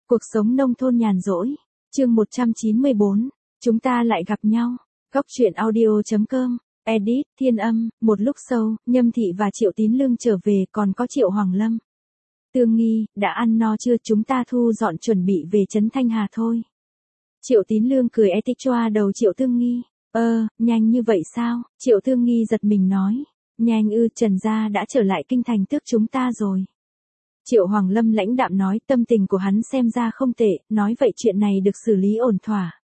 Cuộc sống nông thôn nhàn rỗi. Chương 194. Chúng ta lại gặp nhau. Góc truyện audio.com. Edit, Thiên Âm. Một lúc sau, Nhâm Thị và Triệu Tín Lương trở về, còn có Triệu Hoàng Lâm. Tương Nghi, đã ăn no chưa? Chúng ta thu dọn chuẩn bị về trấn Thanh Hà thôi. Triệu Tín Lương cười etic choa đầu Triệu Tương Nghi. Nhanh như vậy sao? Triệu Tương Nghi giật mình nói. Nhanh ư? Trần gia đã trở lại kinh thành tước chúng ta rồi. Triệu Hoàng Lâm lãnh đạm nói, tâm tình của hắn xem ra không tệ, nói vậy chuyện này được xử lý ổn thỏa.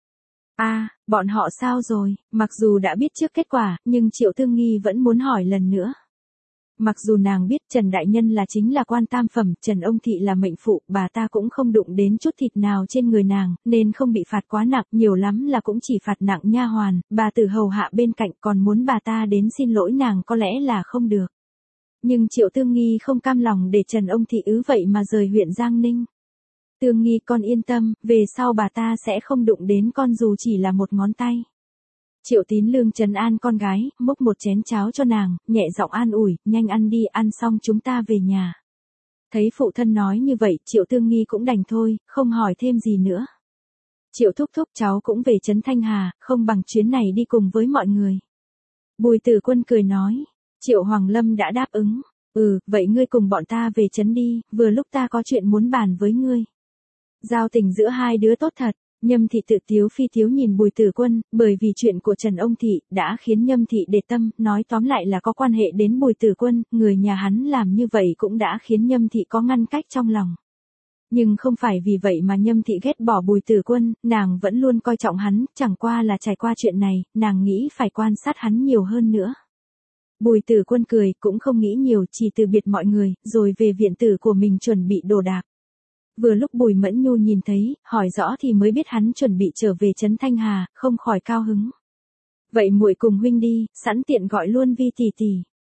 Bọn họ sao rồi? Mặc dù đã biết trước kết quả, nhưng Triệu Tương Nghi vẫn muốn hỏi lần nữa. Mặc dù nàng biết Trần Đại Nhân chính là quan tam phẩm, Trần Ông Thị là mệnh phụ, bà ta cũng không đụng đến chút thịt nào trên người nàng, nên không bị phạt quá nặng, nhiều lắm là cũng chỉ phạt nặng nha hoàn, bà tử hầu hạ bên cạnh, còn muốn bà ta đến xin lỗi nàng có lẽ là không được. Nhưng Triệu Tương Nghi không cam lòng để Trần Ông Thị vậy mà rời huyện Giang Ninh. Tương Nghi con yên tâm, về sau bà ta sẽ không đụng đến con dù chỉ là một ngón tay. Triệu Tín Lương trấn an con gái, múc một chén cháo cho nàng, nhẹ giọng an ủi, nhanh ăn đi, ăn xong chúng ta về nhà. Thấy phụ thân nói như vậy, Triệu Tương Nghi cũng đành thôi, không hỏi thêm gì nữa. Triệu thúc thúc cháu cũng về trấn Thanh Hà, không bằng chuyến này đi cùng với mọi người. Bùi Tử Quân cười nói. Triệu Hoàng Lâm đã đáp ứng. Vậy ngươi cùng bọn ta về trấn đi, vừa lúc ta có chuyện muốn bàn với ngươi. Giao tình giữa hai đứa tốt thật. Nhâm Thị tự tiếu phi tiếu nhìn Bùi Tử Quân, bởi vì chuyện của Trần Ông Thị đã khiến Nhâm Thị để tâm, nói tóm lại là có quan hệ đến Bùi Tử Quân, người nhà hắn làm như vậy cũng đã khiến Nhâm Thị có ngăn cách trong lòng. Nhưng không phải vì vậy mà Nhâm Thị ghét bỏ Bùi Tử Quân, nàng vẫn luôn coi trọng hắn, chẳng qua là trải qua chuyện này, nàng nghĩ phải quan sát hắn nhiều hơn nữa. Bùi Tử Quân cười, cũng không nghĩ nhiều, chỉ từ biệt mọi người, rồi về viện tử của mình chuẩn bị đồ đạc. Vừa lúc Bùi Mẫn Nhu nhìn thấy, hỏi rõ thì mới biết hắn chuẩn bị trở về trấn Thanh Hà, không khỏi cao hứng. Vậy muội cùng huynh đi, sẵn tiện gọi luôn Vi tỷ tỷ.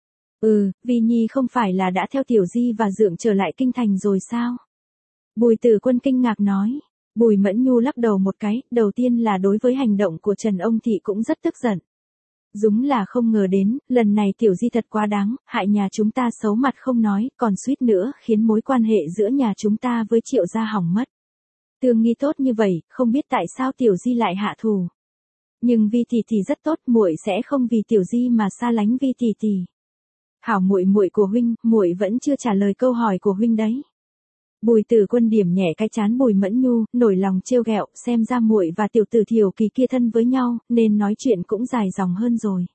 Vi Nhi không phải là đã theo Tiểu Di và Dượng trở lại kinh thành rồi sao? Bùi Tử Quân kinh ngạc nói. Bùi Mẫn Nhu lắc đầu một cái, đầu tiên là đối với hành động của Trần Ông Thị cũng rất tức giận. Đúng là không ngờ đến, lần này Tiểu Di thật quá đáng, hại nhà chúng ta xấu mặt không nói, còn suýt nữa khiến mối quan hệ giữa nhà chúng ta với Triệu gia hỏng mất. Tương Nghi tốt như vậy, không biết tại sao Tiểu Di lại hạ thù. Nhưng Vi tỷ tỷ rất tốt, muội sẽ không vì Tiểu Di mà xa lánh Vi tỷ tỷ. Hảo muội muội của huynh, muội vẫn chưa trả lời câu hỏi của huynh đấy. Bùi Tử Quân điểm nhẹ cái trán Bùi Mẫn Nhu, nổi lòng trêu ghẹo, xem ra muội và tiểu tử Thiều Kỳ kia thân với nhau, nên nói chuyện cũng dài dòng hơn rồi.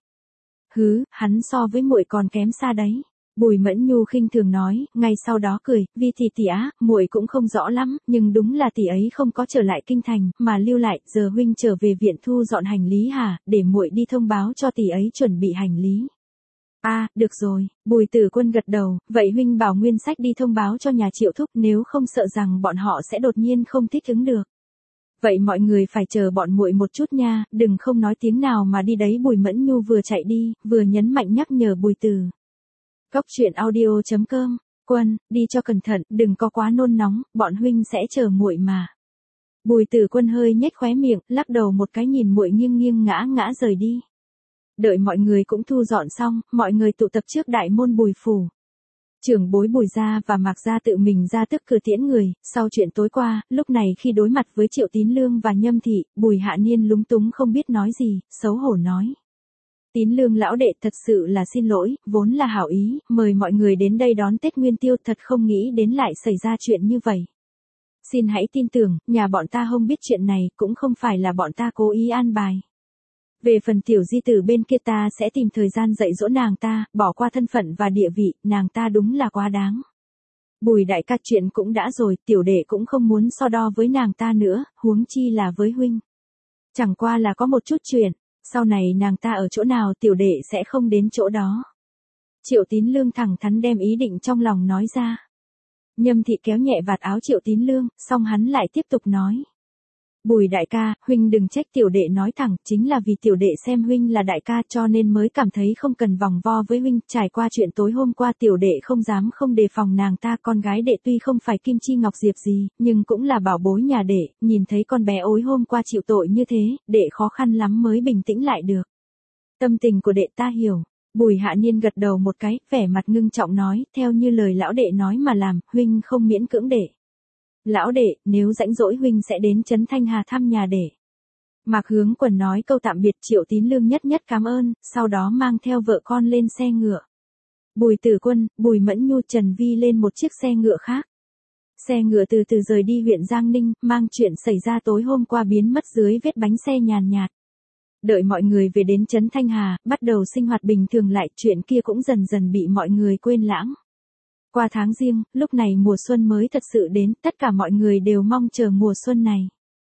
Hắn so với muội còn kém xa đấy. Bùi Mẫn Nhu khinh thường nói, ngay sau đó cười, Vi tỷ tỷ á, muội cũng không rõ lắm, nhưng đúng là tỷ ấy không có trở lại kinh thành, mà lưu lại, giờ huynh trở về viện thu dọn hành lý hả, để muội đi thông báo cho tỷ ấy chuẩn bị hành lý. Được rồi, Bùi Tử Quân gật đầu, vậy huynh bảo Nguyên Sách đi thông báo cho nhà Triệu thúc, nếu không sợ rằng bọn họ sẽ đột nhiên không thích ứng được. Vậy mọi người phải chờ bọn muội một chút nha, đừng không nói tiếng nào mà đi đấy. Bùi Mẫn Nhu vừa chạy đi, vừa nhấn mạnh nhắc nhở Bùi Tử. Góc truyện audio.com. Quân, đi cho cẩn thận, đừng có quá nôn nóng, bọn huynh sẽ chờ muội mà. Bùi Tử Quân hơi nhếch khóe miệng, lắc đầu một cái nhìn muội nghiêng nghiêng ngã ngã rời đi. Đợi mọi người cũng thu dọn xong, mọi người tụ tập trước đại môn Bùi phủ. Trưởng bối Bùi gia và Mạc gia tự mình ra tức cửa tiễn người. Sau chuyện tối qua, lúc này khi đối mặt với Triệu Tín Lương và Nhâm Thị, Bùi Hạ Niên lúng túng không biết nói gì, xấu hổ nói. Tín Lương lão đệ, thật sự là xin lỗi, vốn là hảo ý, mời mọi người đến đây đón Tết Nguyên Tiêu, thật không nghĩ đến lại xảy ra chuyện như vậy. Xin hãy tin tưởng, nhà bọn ta không biết chuyện này, cũng không phải là bọn ta cố ý an bài. Về phần Tiểu Di tử bên kia ta sẽ tìm thời gian dạy dỗ nàng ta, bỏ qua thân phận và địa vị, nàng ta đúng là quá đáng. Bùi đại ca, chuyện cũng đã rồi, tiểu đệ cũng không muốn so đo với nàng ta nữa, huống chi là với huynh. Chẳng qua là có một chút chuyện, sau này nàng ta ở chỗ nào tiểu đệ sẽ không đến chỗ đó. Triệu Tín Lương thẳng thắn đem ý định trong lòng nói ra. Nhâm Thị kéo nhẹ vạt áo Triệu Tín Lương, xong hắn lại tiếp tục nói. Bùi đại ca, huynh đừng trách tiểu đệ nói thẳng, chính là vì tiểu đệ xem huynh là đại ca cho nên mới cảm thấy không cần vòng vo với huynh, trải qua chuyện tối hôm qua tiểu đệ không dám không đề phòng nàng ta, con gái đệ tuy không phải kim chi ngọc diệp gì, nhưng cũng là bảo bối nhà đệ, nhìn thấy con bé ối hôm qua chịu tội như thế, đệ khó khăn lắm mới bình tĩnh lại được. Tâm tình của đệ ta hiểu. Bùi Hạ Niên gật đầu một cái, vẻ mặt ngưng trọng nói, theo như lời lão đệ nói mà làm, huynh không miễn cưỡng đệ. Lão đệ, nếu rảnh rỗi huynh sẽ đến Trấn Thanh Hà thăm nhà để. Mạc Hướng Quần nói câu tạm biệt Triệu Tín Lương nhất nhất cảm ơn, sau đó mang theo vợ con lên xe ngựa. Bùi Tử Quân, Bùi Mẫn Nhu, Trần Vi lên một chiếc xe ngựa khác. Xe ngựa từ từ rời đi huyện Giang Ninh, mang chuyện xảy ra tối hôm qua biến mất dưới vết bánh xe nhàn nhạt. Đợi mọi người về đến Trấn Thanh Hà, bắt đầu sinh hoạt bình thường lại, chuyện kia cũng dần dần bị mọi người quên lãng. Qua tháng Giêng, lúc này mùa xuân mới thật sự đến, tất cả mọi người đều mong chờ mùa xuân này.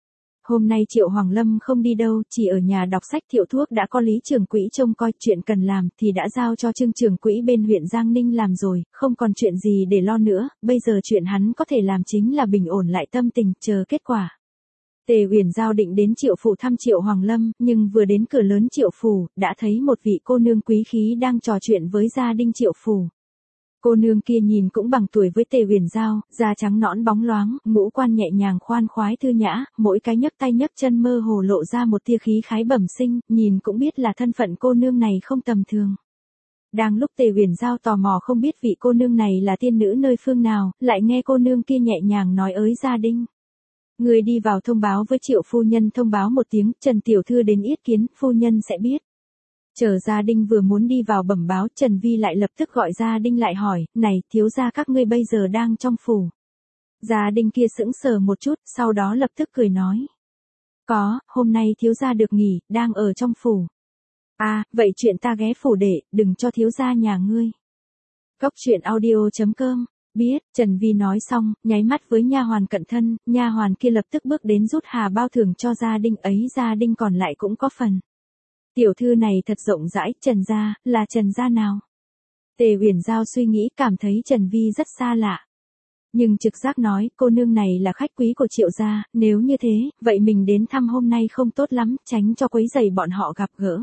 Hôm nay Triệu Hoàng Lâm không đi đâu, chỉ ở nhà đọc sách. Thiệu Thuốc đã có Lý trưởng quỹ trông coi, chuyện cần làm thì đã giao cho Trương trưởng quỹ bên huyện Giang Ninh làm rồi, không còn chuyện gì để lo nữa, bây giờ chuyện hắn có thể làm chính là bình ổn lại tâm tình, chờ kết quả. Tề Uyển Giao định đến Triệu phủ thăm Triệu Hoàng Lâm, nhưng vừa đến cửa lớn Triệu phủ, đã thấy một vị cô nương quý khí đang trò chuyện với gia đình Triệu phủ. Cô nương kia nhìn cũng bằng tuổi với Tề Uyển Giao, da trắng nõn bóng loáng, ngũ quan nhẹ nhàng khoan khoái thư nhã, mỗi cái nhấc tay nhấc chân mơ hồ lộ ra một tia khí khái bẩm sinh, nhìn cũng biết là thân phận cô nương này không tầm thường. Đang lúc Tề Uyển Giao tò mò không biết vị cô nương này là tiên nữ nơi phương nào, lại nghe cô nương kia nhẹ nhàng nói ới gia đình. Người đi vào thông báo với Triệu phu nhân, thông báo một tiếng, Trần tiểu thư đến yết kiến, phu nhân sẽ biết. Chờ Gia Đinh vừa muốn đi vào bẩm báo, Trần Vi lại lập tức gọi Gia Đinh lại hỏi, này, thiếu gia các ngươi bây giờ đang trong phủ. Gia Đinh kia sững sờ một chút, sau đó lập tức cười nói. Có, hôm nay thiếu gia được nghỉ, đang ở trong phủ. À, vậy chuyện ta ghé phủ để, đừng cho thiếu gia nhà ngươi. Cốc truyện audio.com. Biết, Trần Vi nói xong, nháy mắt với nha hoàn cận thân, nha hoàn kia lập tức bước đến rút hà bao thưởng cho Gia Đinh ấy, Gia Đinh còn lại cũng có phần. Tiểu thư này thật rộng rãi, Trần gia, là Trần gia nào? Tề Uyển Giao suy nghĩ, cảm thấy Trần Vi rất xa lạ. Nhưng trực giác nói, cô nương này là khách quý của Triệu gia, nếu như thế, vậy mình đến thăm hôm nay không tốt lắm, tránh cho quấy rầy bọn họ gặp gỡ.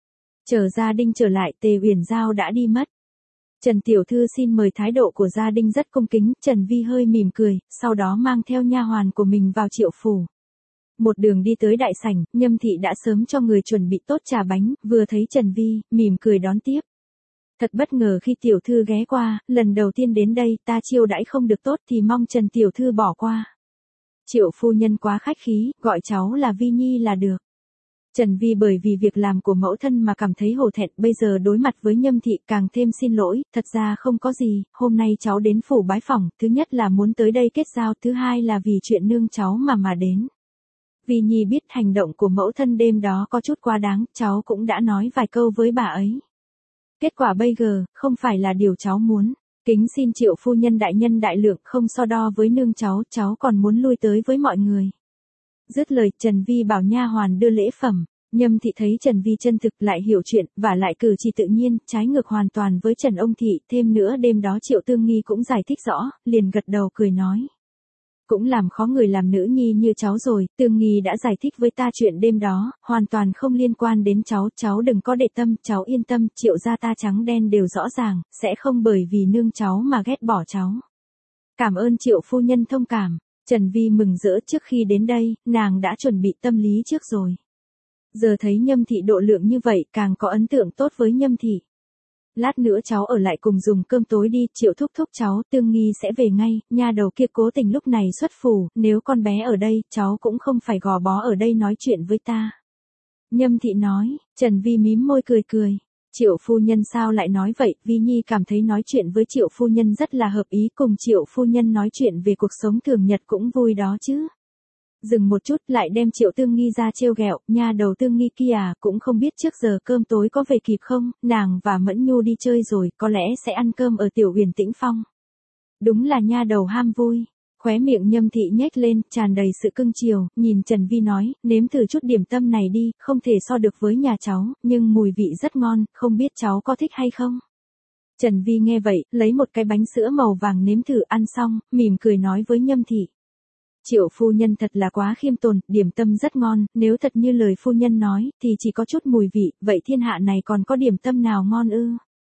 Chờ Gia Đinh trở lại, Tề Uyển Giao đã đi mất. Trần tiểu thư xin mời, thái độ của Gia Đinh rất cung kính, Trần Vi hơi mỉm cười, sau đó mang theo nha hoàn của mình vào Triệu phủ. Một đường đi tới đại sảnh, Nhâm thị đã sớm cho người chuẩn bị tốt trà bánh, vừa thấy Trần Vi, mỉm cười đón tiếp. Thật bất ngờ khi tiểu thư ghé qua, lần đầu tiên đến đây, ta chiêu đãi không được tốt thì mong Trần tiểu thư bỏ qua. Triệu phu nhân quá khách khí, gọi cháu là Vi Nhi là được. Trần Vi bởi vì việc làm của mẫu thân mà cảm thấy hổ thẹn, bây giờ đối mặt với Nhâm thị càng thêm xin lỗi, thật ra không có gì, hôm nay cháu đến phủ bái phỏng, thứ nhất là muốn tới đây kết giao, thứ hai là vì chuyện nương cháu mà đến. Vi Nhi biết hành động của mẫu thân đêm đó có chút quá đáng, cháu cũng đã nói vài câu với bà ấy. Kết quả bây giờ, không phải là điều cháu muốn. Kính xin Triệu phu nhân đại nhân đại lượng, không so đo với nương cháu còn muốn lui tới với mọi người. Dứt lời, Trần Vi bảo nha hoàn đưa lễ phẩm. Nhâm thị thấy Trần Vi chân thực, lại hiểu chuyện, và lại cử chỉ tự nhiên, trái ngược hoàn toàn với Trần ông thị, thêm nữa đêm đó Triệu Tương Nghi cũng giải thích rõ, liền gật đầu cười nói. Cũng làm khó người làm nữ nhi như cháu rồi, Tương Nghi đã giải thích với ta chuyện đêm đó, hoàn toàn không liên quan đến cháu đừng có để tâm, cháu yên tâm, Triệu gia ta trắng đen đều rõ ràng, sẽ không bởi vì nương cháu mà ghét bỏ cháu. Cảm ơn Triệu phu nhân thông cảm. Trần Vi mừng rỡ, trước khi đến đây, nàng đã chuẩn bị tâm lý trước rồi. Giờ thấy Nhâm thị độ lượng như vậy, càng có ấn tượng tốt với Nhâm thị. Lát nữa cháu ở lại cùng dùng cơm tối đi, Triệu thúc thúc cháu, Tương Nghi sẽ về ngay, nha đầu kia cố tình lúc này xuất phủ, nếu con bé ở đây, cháu cũng không phải gò bó ở đây nói chuyện với ta. Nhâm thị nói, Trần Vi mím môi cười cười. Triệu phu nhân sao lại nói vậy, Vi Nhi cảm thấy nói chuyện với Triệu phu nhân rất là hợp ý, cùng Triệu phu nhân nói chuyện về cuộc sống thường nhật cũng vui đó chứ. Dừng một chút lại đem Triệu Tương Nghi ra trêu ghẹo, nha đầu Tương Nghi kia à, cũng không biết trước giờ cơm tối có về kịp không, nàng và Mẫn Nhu đi chơi rồi, có lẽ sẽ ăn cơm ở Tiểu Huyền Tĩnh Phong. Đúng là nha đầu ham vui. Khóe miệng Nhâm thị nhếch lên, tràn đầy sự cưng chiều, nhìn Trần Vi nói, nếm thử chút điểm tâm này đi, không thể so được với nhà cháu, nhưng mùi vị rất ngon, không biết cháu có thích hay không. Trần Vi nghe vậy, lấy một cái bánh sữa màu vàng nếm thử, ăn xong, mỉm cười nói với Nhâm thị. Triệu phu nhân thật là quá khiêm tốn, điểm tâm rất ngon, nếu thật như lời phu nhân nói, thì chỉ có chút mùi vị, vậy thiên hạ này còn có điểm tâm nào ngon ư?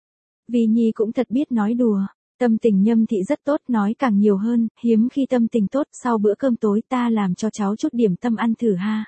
Vi Nhi cũng thật biết nói đùa. Tâm tình Nhâm thị rất tốt, nói càng nhiều hơn, hiếm khi tâm tình tốt, sau bữa cơm tối ta làm cho cháu chút điểm tâm ăn thử ha.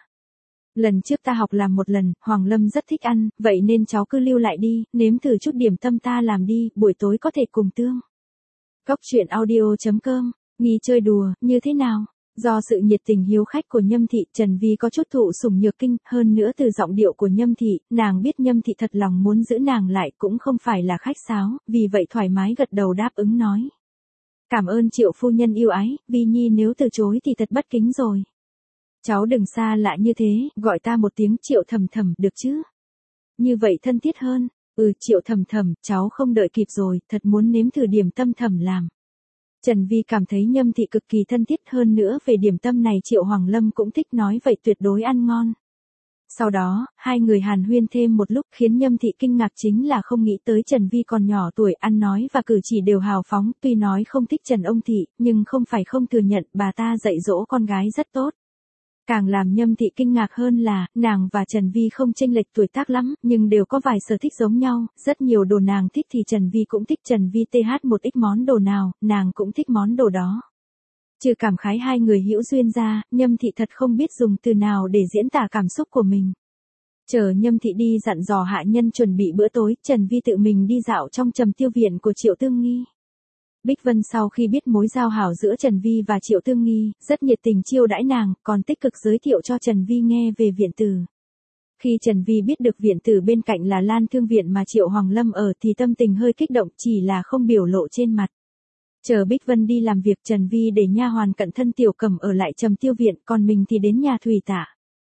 Lần trước ta học làm một lần, Hoàng Lâm rất thích ăn, vậy nên cháu cứ lưu lại đi, nếm thử chút điểm tâm ta làm đi, buổi tối có thể cùng tương. Cốc truyện audio.com Nghi chơi đùa, như thế nào? Do sự nhiệt tình hiếu khách của Nhâm Thị, Trần Vi có chút thụ sủng nhược kinh, hơn nữa từ giọng điệu của Nhâm Thị, nàng biết Nhâm Thị thật lòng muốn giữ nàng lại cũng không phải là khách sáo, vì vậy thoải mái gật đầu đáp ứng nói. Cảm ơn Triệu phu nhân yêu ái, Vi Nhi nếu từ chối thì thật bất kính rồi. Cháu đừng xa lạ như thế, gọi ta một tiếng Triệu Thầm Thầm, được chứ? Như vậy thân thiết hơn. Triệu Thầm Thầm, cháu không đợi kịp rồi, thật muốn nếm thử điểm tâm Thầm làm. Trần Vi cảm thấy Nhâm Thị cực kỳ thân thiết, hơn nữa về điểm tâm này Triệu Hoàng Lâm cũng thích, nói vậy tuyệt đối ăn ngon. Sau đó, hai người hàn huyên thêm một lúc, khiến Nhâm Thị kinh ngạc chính là không nghĩ tới Trần Vi còn nhỏ tuổi, ăn nói và cử chỉ đều hào phóng, tuy nói không thích Trần ông Thị, nhưng không phải không thừa nhận bà ta dạy dỗ con gái rất tốt. Càng làm Nhâm Thị kinh ngạc hơn là, nàng và Trần Vi không chênh lệch tuổi tác lắm, nhưng đều có vài sở thích giống nhau, rất nhiều đồ nàng thích thì Trần Vi cũng thích. Trần Vi th một ít món đồ nào, nàng cũng thích món đồ đó. Trừ cảm khái hai người hữu duyên ra, Nhâm Thị thật không biết dùng từ nào để diễn tả cảm xúc của mình. Chờ Nhâm Thị đi dặn dò hạ nhân chuẩn bị bữa tối, Trần Vi tự mình đi dạo trong Trầm Tiêu Viện của Triệu Tương Nghi. Bích Vân sau khi biết mối giao hảo giữa Trần Vi và Triệu Tương Nghi, rất nhiệt tình chiêu đãi nàng, còn tích cực giới thiệu cho Trần Vi nghe về viện tử. Khi Trần Vi biết được viện tử bên cạnh là Lan Thương Viện mà Triệu Hoàng Lâm ở thì tâm tình hơi kích động, chỉ là không biểu lộ trên mặt. Chờ Bích Vân đi làm việc, Trần Vi để nha hoàn cận thân Tiểu Cẩm ở lại Trầm Tiêu Viện, còn mình thì đến nhà Thủy Tạ.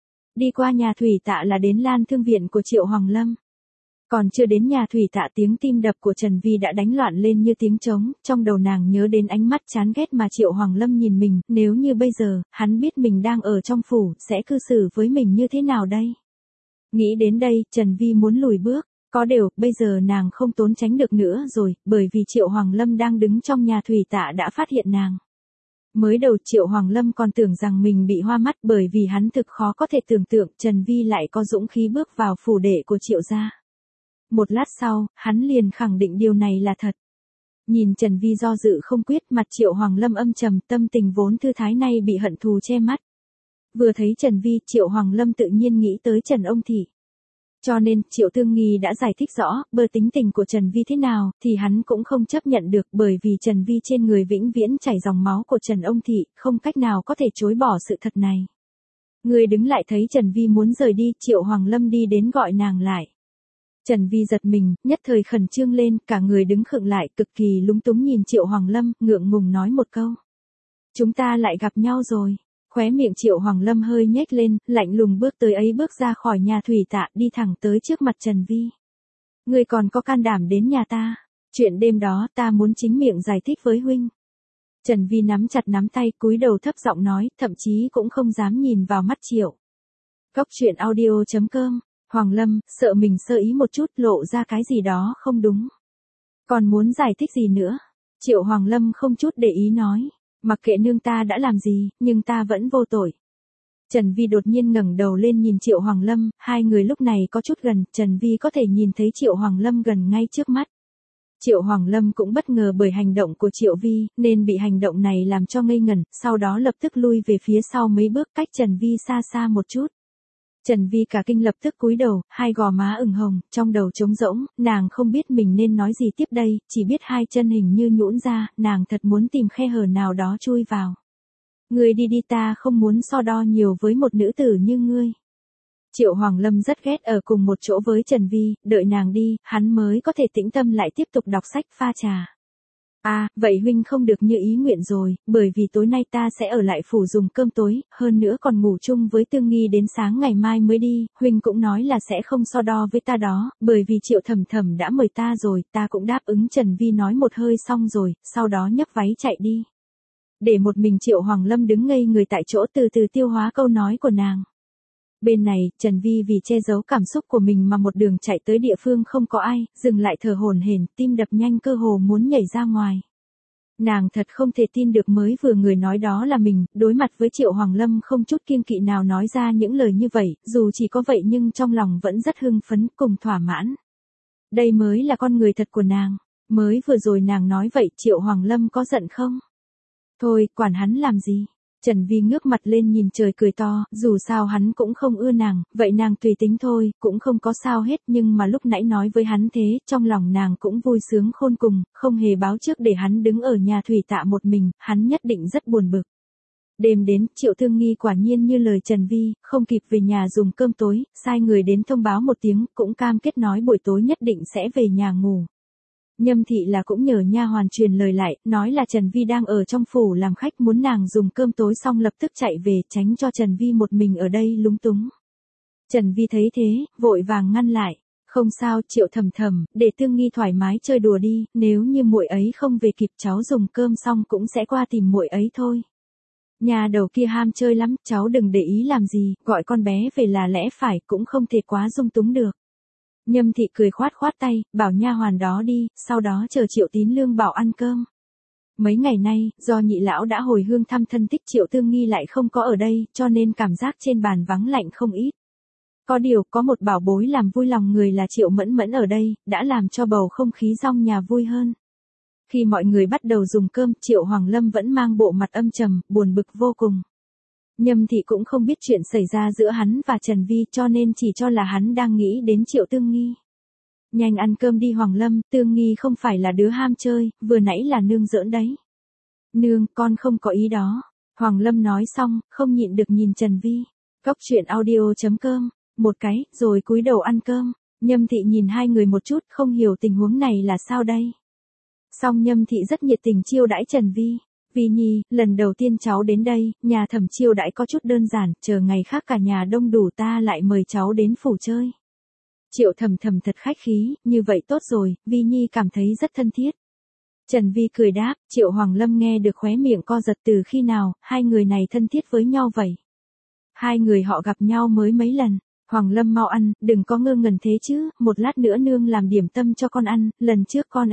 Đi qua nhà Thủy Tạ là đến Lan Thương Viện của Triệu Hoàng Lâm. Còn chưa đến nhà Thủy Tạ, tiếng tim đập của Trần Vi đã đánh loạn lên như tiếng trống, trong đầu nàng nhớ đến ánh mắt chán ghét mà Triệu Hoàng Lâm nhìn mình, nếu như bây giờ, hắn biết mình đang ở trong phủ, sẽ cư xử với mình như thế nào đây? Nghĩ đến đây, Trần Vi muốn lùi bước, có điều, bây giờ nàng không trốn tránh được nữa rồi, bởi vì Triệu Hoàng Lâm đang đứng trong nhà Thủy Tạ đã phát hiện nàng. Mới đầu Triệu Hoàng Lâm còn tưởng rằng mình bị hoa mắt, bởi vì hắn thực khó có thể tưởng tượng Trần Vi lại có dũng khí bước vào phủ đệ của Triệu gia. Một lát sau, hắn liền khẳng định điều này là thật. Nhìn Trần Vi do dự không quyết, mặt Triệu Hoàng Lâm âm trầm, tâm tình vốn thư thái nay bị hận thù che mắt. Vừa thấy Trần Vi, Triệu Hoàng Lâm tự nhiên nghĩ tới Trần ông Thị. Cho nên, Triệu Tương Nghi đã giải thích rõ, tính tình của Trần Vi thế nào, thì hắn cũng không chấp nhận được, bởi vì Trần Vi trên người vĩnh viễn chảy dòng máu của Trần ông Thị, không cách nào có thể chối bỏ sự thật này. Người đứng lại thấy Trần Vi muốn rời đi, Triệu Hoàng Lâm đi đến gọi nàng lại. Trần Vi giật mình, nhất thời khẩn trương lên, cả người đứng khựng lại, cực kỳ lúng túng nhìn Triệu Hoàng Lâm, ngượng ngùng nói một câu. Chúng ta lại gặp nhau rồi. Khóe miệng Triệu Hoàng Lâm hơi nhếch lên, lạnh lùng bước tới ấy, bước ra khỏi nhà Thủy Tạ, đi thẳng tới trước mặt Trần Vi. Ngươi còn có can đảm đến nhà ta? Chuyện đêm đó ta muốn chính miệng giải thích với huynh. Trần Vi nắm chặt nắm tay, cúi đầu thấp giọng nói, thậm chí cũng không dám nhìn vào mắt Triệu. Góc truyện audio.com. Hoàng Lâm, sợ mình sơ ý một chút, lộ ra cái gì đó không đúng. Còn muốn giải thích gì nữa? Triệu Hoàng Lâm không chút để ý nói. Mặc kệ nương ta đã làm gì, nhưng ta vẫn vô tội. Trần Vi đột nhiên ngẩng đầu lên nhìn Triệu Hoàng Lâm, hai người lúc này có chút gần, Trần Vi có thể nhìn thấy Triệu Hoàng Lâm gần ngay trước mắt. Triệu Hoàng Lâm cũng bất ngờ bởi hành động của Triệu Vi, nên bị hành động này làm cho ngây ngẩn, sau đó lập tức lui về phía sau mấy bước, cách Trần Vi xa xa một chút. Trần Vi cả kinh lập tức cúi đầu, hai gò má ửng hồng, trong đầu trống rỗng, nàng không biết mình nên nói gì tiếp đây, chỉ biết hai chân hình như nhũn ra, nàng thật muốn tìm khe hở nào đó chui vào. Ngươi đi đi, ta không muốn so đo nhiều với một nữ tử như ngươi. Triệu Hoàng Lâm rất ghét ở cùng một chỗ với Trần Vi, đợi nàng đi, hắn mới có thể tĩnh tâm lại tiếp tục đọc sách pha trà. Vậy huynh không được như ý nguyện rồi, bởi vì tối nay ta sẽ ở lại phủ dùng cơm tối, hơn nữa còn ngủ chung với Tương Nghi đến sáng ngày mai mới đi, huynh cũng nói là sẽ không so đo với ta đó, bởi vì Triệu Thầm Thầm đã mời ta rồi, ta cũng đáp ứng. Trần Vi nói một hơi xong rồi, sau đó nhấc váy chạy đi. Để một mình Triệu Hoàng Lâm đứng ngây người tại chỗ, từ từ tiêu hóa câu nói của nàng. Bên này, Trần Vi vì che giấu cảm xúc của mình mà một đường chạy tới địa phương không có ai, dừng lại thở hổn hển, tim đập nhanh cơ hồ muốn nhảy ra ngoài. Nàng thật không thể tin được mới vừa người nói đó là mình, đối mặt với Triệu Hoàng Lâm không chút kiêng kỵ nào nói ra những lời như vậy, dù chỉ có vậy nhưng trong lòng vẫn rất hưng phấn cùng thỏa mãn. Đây mới là con người thật của nàng, mới vừa rồi nàng nói vậy Triệu Hoàng Lâm có giận không? Thôi, quản hắn làm gì? Trần Vi ngước mặt lên nhìn trời cười to, dù sao hắn cũng không ưa nàng, vậy nàng tùy tính thôi, cũng không có sao hết, nhưng mà lúc nãy nói với hắn thế, trong lòng nàng cũng vui sướng khôn cùng, không hề báo trước để hắn đứng ở nhà thủy tạ một mình, hắn nhất định rất buồn bực. Đêm đến, Triệu Tương Nghi quả nhiên như lời Trần Vi, không kịp về nhà dùng cơm tối, sai người đến thông báo một tiếng, cũng cam kết nói buổi tối nhất định sẽ về nhà ngủ. Nhâm thị là cũng nhờ nha hoàn truyền lời lại, nói là Trần Vi đang ở trong phủ làm khách, muốn nàng dùng cơm tối xong lập tức chạy về, tránh cho Trần Vi một mình ở đây lúng túng. Trần Vi thấy thế, vội vàng ngăn lại. Không sao, Triệu Thầm Thầm, để Tương Nghi thoải mái chơi đùa đi, nếu như muội ấy không về kịp cháu dùng cơm xong cũng sẽ qua tìm muội ấy thôi. Nhà đầu kia ham chơi lắm, cháu đừng để ý làm gì, gọi con bé về là lẽ phải, cũng không thể quá dung túng được. Nhâm thị cười khoát khoát tay, bảo nha hoàn đó đi, sau đó chờ Triệu Tín Lương bảo ăn cơm. Mấy ngày nay, do nhị lão đã hồi hương thăm thân thích, Triệu Tương Nghi lại không có ở đây, cho nên cảm giác trên bàn vắng lạnh không ít. Có điều, có một bảo bối làm vui lòng người là Triệu Mẫn Mẫn ở đây, đã làm cho bầu không khí trong nhà vui hơn. Khi mọi người bắt đầu dùng cơm, Triệu Hoàng Lâm vẫn mang bộ mặt âm trầm, buồn bực vô cùng. Nhâm thị cũng không biết chuyện xảy ra giữa hắn và Trần Vi, cho nên chỉ cho là hắn đang nghĩ đến Triệu Tương Nghi. Nhanh ăn cơm đi Hoàng Lâm, Tương Nghi không phải là đứa ham chơi, vừa nãy là nương giỡn đấy. Nương, con không có ý đó. Hoàng Lâm nói xong, không nhịn được nhìn Trần Vi. Cốc truyện audio.com, một cái, rồi cúi đầu ăn cơm. Nhâm thị nhìn hai người một chút, không hiểu tình huống này là sao đây. Song Nhâm thị rất nhiệt tình chiêu đãi Trần Vi. Vi Nhi, lần đầu tiên cháu đến đây, nhà Thẩm chiêu đãi có chút đơn giản, chờ ngày khác cả nhà đông đủ ta lại mời cháu đến phủ chơi. Triệu Thầm Thầm thật khách khí, như vậy tốt rồi, Vi Nhi cảm thấy rất thân thiết. Trần Vi cười đáp, Triệu Hoàng Lâm nghe được khóe miệng co giật, từ khi nào, hai người này thân thiết với nhau vậy? Hai người họ gặp nhau mới mấy lần. Hoàng Lâm mau ăn, đừng có ngơ ngẩn thế chứ, một lát nữa nương làm điểm tâm cho con ăn, lần trước con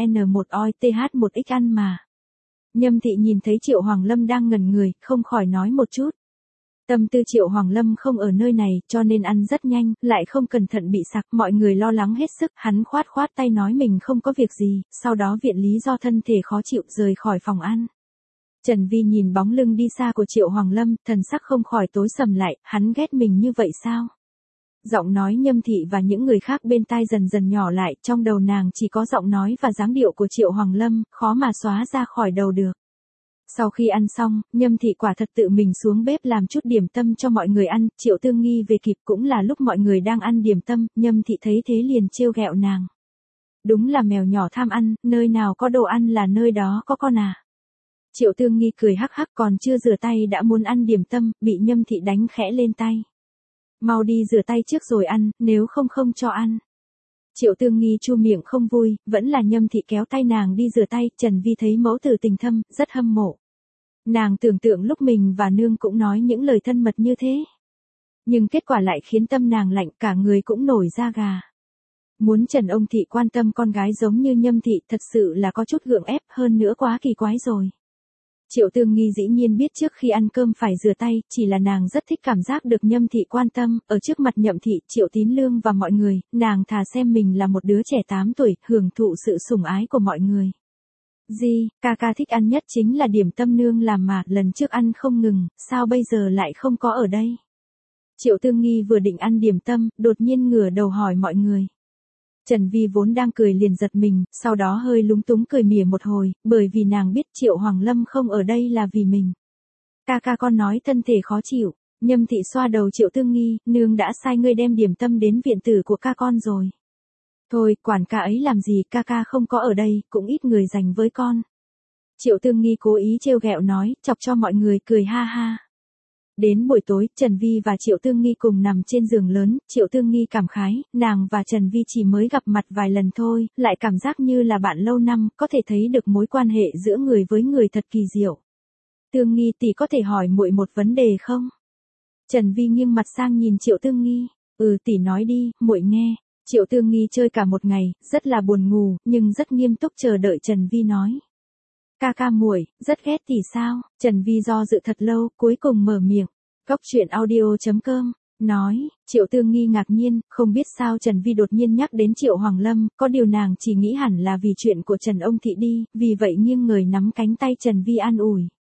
N1OTH1X ăn mà. Nhâm thị nhìn thấy Triệu Hoàng Lâm đang ngẩn người, không khỏi nói một chút. Tâm tư Triệu Hoàng Lâm không ở nơi này, cho nên ăn rất nhanh, lại không cẩn thận bị sặc, mọi người lo lắng hết sức, hắn khoát khoát tay nói mình không có việc gì, sau đó viện lý do thân thể khó chịu rời khỏi phòng ăn. Trần Vi nhìn bóng lưng đi xa của Triệu Hoàng Lâm, thần sắc không khỏi tối sầm lại, hắn ghét mình như vậy sao? Giọng nói Nhâm thị và những người khác bên tai dần dần nhỏ lại, trong đầu nàng chỉ có giọng nói và dáng điệu của Triệu Hoàng Lâm, khó mà xóa ra khỏi đầu được. Sau khi ăn xong, Nhâm thị quả thật tự mình xuống bếp làm chút điểm tâm cho mọi người ăn, Triệu Tương Nghi về kịp cũng là lúc mọi người đang ăn điểm tâm, Nhâm thị thấy thế liền trêu ghẹo nàng. Đúng là mèo nhỏ tham ăn, nơi nào có đồ ăn là nơi đó có con à. Triệu Tương Nghi cười hắc hắc, còn chưa rửa tay đã muốn ăn điểm tâm, bị Nhâm thị đánh khẽ lên tay. Mau đi rửa tay trước rồi ăn, nếu không không cho ăn. Triệu Tương Nghi chu miệng không vui, vẫn là Nhâm thị kéo tay nàng đi rửa tay, Trần Vi thấy mẫu tử tình thâm, rất hâm mộ. Nàng tưởng tượng lúc mình và nương cũng nói những lời thân mật như thế. Nhưng kết quả lại khiến tâm nàng lạnh, cả người cũng nổi da gà. Muốn Trần ông thị quan tâm con gái giống như Nhâm thị thật sự là có chút gượng ép, hơn nữa quá kỳ quái rồi. Triệu Tương Nghi dĩ nhiên biết trước khi ăn cơm phải rửa tay, chỉ là nàng rất thích cảm giác được Nhâm thị quan tâm, ở trước mặt Nhậm thị, Triệu Tín Lương và mọi người, nàng thà xem mình là một đứa trẻ 8 tuổi, hưởng thụ sự sủng ái của mọi người. Ca ca thích ăn nhất chính là điểm tâm nương làm mà, lần trước ăn không ngừng, sao bây giờ lại không có ở đây? Triệu Tương Nghi vừa định ăn điểm tâm, đột nhiên ngửa đầu hỏi mọi người. Trần Vi vốn đang cười liền giật mình, sau đó hơi lúng túng cười mỉa một hồi, bởi vì nàng biết Triệu Hoàng Lâm không ở đây là vì mình. Ca ca con nói thân thể khó chịu, Nhâm thị xoa đầu Triệu Tương Nghi, nương đã sai ngươi đem điểm tâm đến viện tử của ca con rồi. Thôi, quản ca ấy làm gì, ca ca không có ở đây, cũng ít người dành với con. Triệu Tương Nghi cố ý trêu ghẹo nói, chọc cho mọi người cười ha ha. Đến buổi tối, Trần Vi và Triệu Tương Nghi cùng nằm trên giường lớn, Triệu Tương Nghi cảm khái, nàng và Trần Vi chỉ mới gặp mặt vài lần thôi, lại cảm giác như là bạn lâu năm, có thể thấy được mối quan hệ giữa người với người thật kỳ diệu. Tương Nghi tỷ có thể hỏi muội một vấn đề không? Trần Vi nghiêng mặt sang nhìn Triệu Tương Nghi, tỷ nói đi, muội nghe. Triệu Tương Nghi chơi cả một ngày, rất là buồn ngủ, nhưng rất nghiêm túc chờ đợi Trần Vi nói. Ca ca muội, rất ghét tỷ sao? Trần Vi do dự thật lâu, cuối cùng mở miệng. Cốc truyện audio.com, nói, Triệu Tương Nghi ngạc nhiên, không biết sao Trần Vi đột nhiên nhắc đến Triệu Hoàng Lâm, có điều nàng chỉ nghĩ hẳn là vì chuyện của Trần ông thị đi, vì vậy nghiêng người nắm cánh tay Trần Vi an ủi.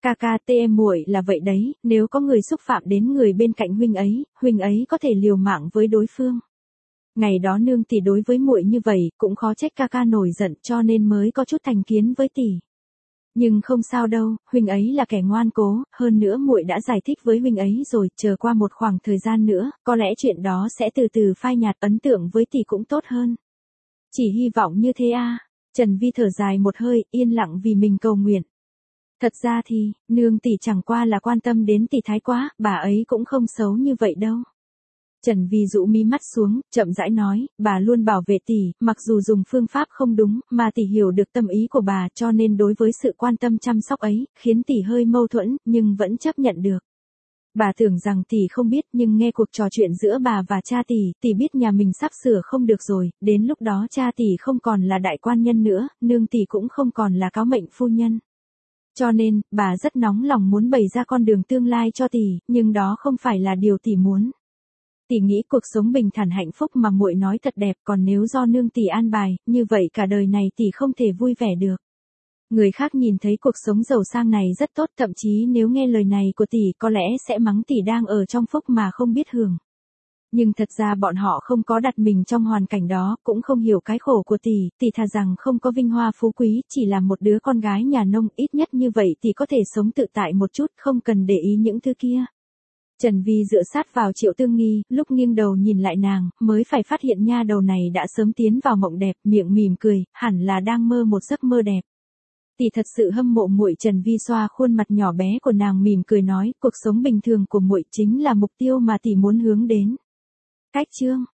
Ca ca tê em muội là vậy đấy, nếu có người xúc phạm đến người bên cạnh huynh ấy có thể liều mạng với đối phương. Ngày đó nương tỷ đối với muội như vậy, cũng khó trách ca ca nổi giận cho nên mới có chút thành kiến với tỷ. Nhưng không sao đâu, huynh ấy là kẻ ngoan cố, hơn nữa muội đã giải thích với huynh ấy rồi, chờ qua một khoảng thời gian nữa, có lẽ chuyện đó sẽ từ từ phai nhạt, ấn tượng với tỷ cũng tốt hơn. Chỉ hy vọng như thế a. Trần Vi thở dài một hơi, yên lặng vì mình cầu nguyện. Thật ra thì, nương tỷ chẳng qua là quan tâm đến tỷ thái quá, bà ấy cũng không xấu như vậy đâu. Trần Vi dụ mí mắt xuống, chậm rãi nói, bà luôn bảo vệ tỷ, mặc dù dùng phương pháp không đúng, mà tỷ hiểu được tâm ý của bà cho nên đối với sự quan tâm chăm sóc ấy, khiến tỷ hơi mâu thuẫn, nhưng vẫn chấp nhận được. Bà tưởng rằng tỷ không biết nhưng nghe cuộc trò chuyện giữa bà và cha tỷ biết nhà mình sắp sửa không được rồi, đến lúc đó cha tỷ không còn là đại quan nhân nữa, nương tỷ cũng không còn là cáo mệnh phu nhân. Cho nên, bà rất nóng lòng muốn bày ra con đường tương lai cho tỷ, nhưng đó không phải là điều tỷ muốn. Tỷ nghĩ cuộc sống bình thản hạnh phúc mà muội nói thật đẹp, còn nếu do nương tỷ an bài, như vậy cả đời này tỷ không thể vui vẻ được. Người khác nhìn thấy cuộc sống giàu sang này rất tốt, thậm chí nếu nghe lời này của tỷ có lẽ sẽ mắng tỷ đang ở trong phúc mà không biết hưởng. Nhưng thật ra bọn họ không có đặt mình trong hoàn cảnh đó, cũng không hiểu cái khổ của tỷ thà rằng không có vinh hoa phú quý, chỉ là một đứa con gái nhà nông, ít nhất như vậy tỷ có thể sống tự tại một chút, không cần để ý những thứ kia. Trần Vi dựa sát vào Triệu Tương Nghi, lúc nghiêng đầu nhìn lại nàng, mới phải phát hiện nha đầu này đã sớm tiến vào mộng đẹp, miệng mỉm cười, hẳn là đang mơ một giấc mơ đẹp. Tỷ thật sự hâm mộ muội. Trần Vi xoa khuôn mặt nhỏ bé của nàng mỉm cười nói, cuộc sống bình thường của muội chính là mục tiêu mà tỷ muốn hướng đến. Cách chương